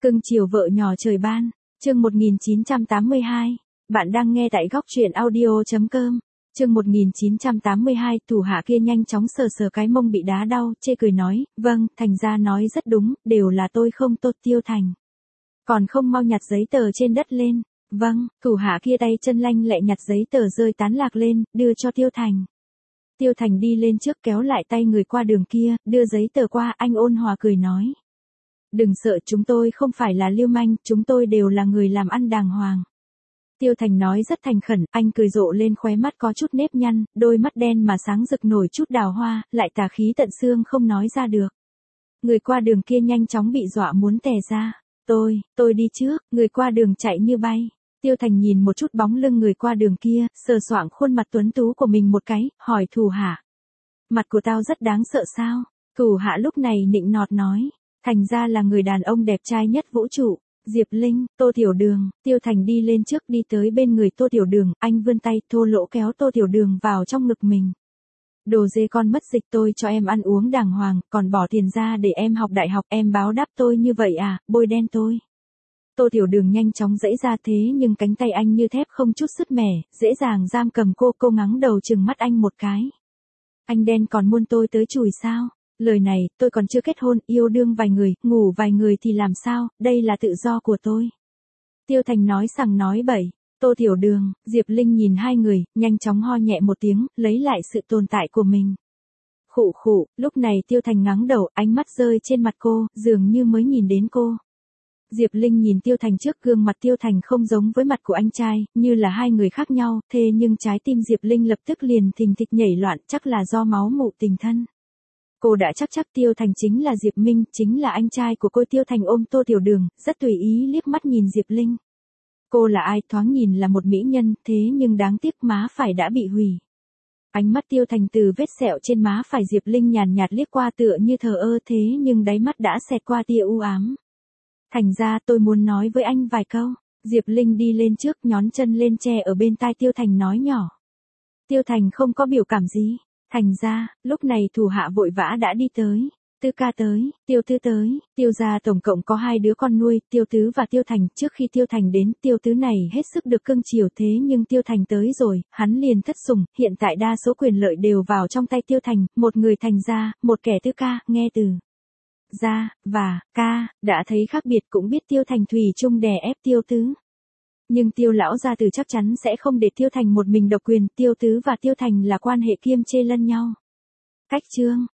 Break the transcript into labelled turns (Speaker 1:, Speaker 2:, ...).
Speaker 1: Cưng chiều vợ nhỏ trời ban, chương 1982. Bạn đang nghe tại góc truyện audio.com. Chương 1982, thủ hạ kia nhanh chóng sờ sờ cái mông bị đá đau, chê cười nói, vâng, thành ra nói rất đúng, đều là tôi không tốt. Tiêu Thành. Còn không mau nhặt giấy tờ trên đất lên. Vâng, thủ hạ kia tay chân lanh lẹ nhặt giấy tờ rơi tán lạc lên, đưa cho Tiêu Thành. Tiêu Thành đi lên trước kéo lại tay người qua đường kia, đưa giấy tờ qua, anh ôn hòa cười nói. Đừng sợ, chúng tôi không phải là lưu manh, chúng tôi đều là người làm ăn đàng hoàng. Tiêu Thành nói rất thành khẩn, anh cười rộ lên, khóe mắt có chút nếp nhăn, đôi mắt đen mà sáng rực nổi chút đào hoa, lại tà khí tận xương không nói ra được. Người qua đường kia nhanh chóng bị dọa muốn tè ra. Tôi đi trước, người qua đường chạy như bay. Tiêu Thành nhìn một chút bóng lưng người qua đường kia, sờ soạng khuôn mặt tuấn tú của mình một cái, hỏi thủ hạ. Mặt của tao rất đáng sợ sao? Thủ hạ lúc này nịnh nọt nói. Thành ra là người đàn ông đẹp trai nhất vũ trụ. Diệp Linh, Tô Tiểu Đường. Tiêu Thành đi lên trước, đi tới bên người Tô Tiểu Đường, anh vươn tay thô lỗ kéo Tô Tiểu Đường vào trong ngực mình. Đồ dê con mất dịch, tôi cho em ăn uống đàng hoàng, còn bỏ tiền ra để em học đại học, em báo đáp tôi như vậy à, bôi đen tôi. Tô Tiểu Đường nhanh chóng giãy ra, thế nhưng cánh tay anh như thép không chút sứt mẻ, dễ dàng giam cầm cô ngắng đầu trừng mắt anh một cái. Anh đen còn muốn tôi tới chùi sao? Lời này, tôi còn chưa kết hôn, yêu đương vài người, ngủ vài người thì làm sao, đây là tự do của tôi. Tiêu Thành nói sằng nói bậy. Tô Tiểu Đường, Diệp Linh nhìn hai người, nhanh chóng ho nhẹ một tiếng, lấy lại sự tồn tại của mình. Khụ khụ, lúc này Tiêu Thành ngắng đầu, ánh mắt rơi trên mặt cô, dường như mới nhìn đến cô. Diệp Linh nhìn Tiêu Thành trước, gương mặt Tiêu Thành không giống với mặt của anh trai, như là hai người khác nhau, thế nhưng trái tim Diệp Linh lập tức liền thình thịch nhảy loạn, chắc là do máu mủ tình thân. Cô đã chắc Tiêu Thành chính là Diệp Minh, chính là anh trai của cô. Tiêu Thành ôm Tô Tiểu Đường, rất tùy ý liếc mắt nhìn Diệp Linh. Cô là ai? Thoáng nhìn là một mỹ nhân, thế nhưng đáng tiếc má phải đã bị hủy. Ánh mắt Tiêu Thành từ vết sẹo trên má phải Diệp Linh nhàn nhạt liếc qua tựa như thờ ơ, thế nhưng đáy mắt đã xẹt qua tia u ám. Thành ra tôi muốn nói với anh vài câu. Diệp Linh đi lên trước, nhón chân lên che ở bên tai Tiêu Thành nói nhỏ. Tiêu Thành không có biểu cảm gì. Thành ra, lúc này thủ hạ vội vã đã đi tới. Tư ca tới, Tiêu Tứ tới, Tiêu gia tổng cộng có 2 đứa con nuôi, Tiêu Tứ và Tiêu Thành. Trước khi Tiêu Thành đến, Tiêu Tứ này hết sức được cưng chiều, thế nhưng Tiêu Thành tới rồi, hắn liền thất sủng, hiện tại đa số quyền lợi đều vào trong tay Tiêu Thành, một người thành gia, một kẻ Tư ca, nghe từ gia và ca, đã thấy khác biệt, cũng biết Tiêu Thành thủy chung đè ép Tiêu Tứ. Nhưng Tiêu lão gia tử chắc chắn sẽ không để Tiêu Thành một mình độc quyền, Tiêu Tứ và Tiêu Thành là quan hệ kiêm chê lẫn nhau. Cách chương,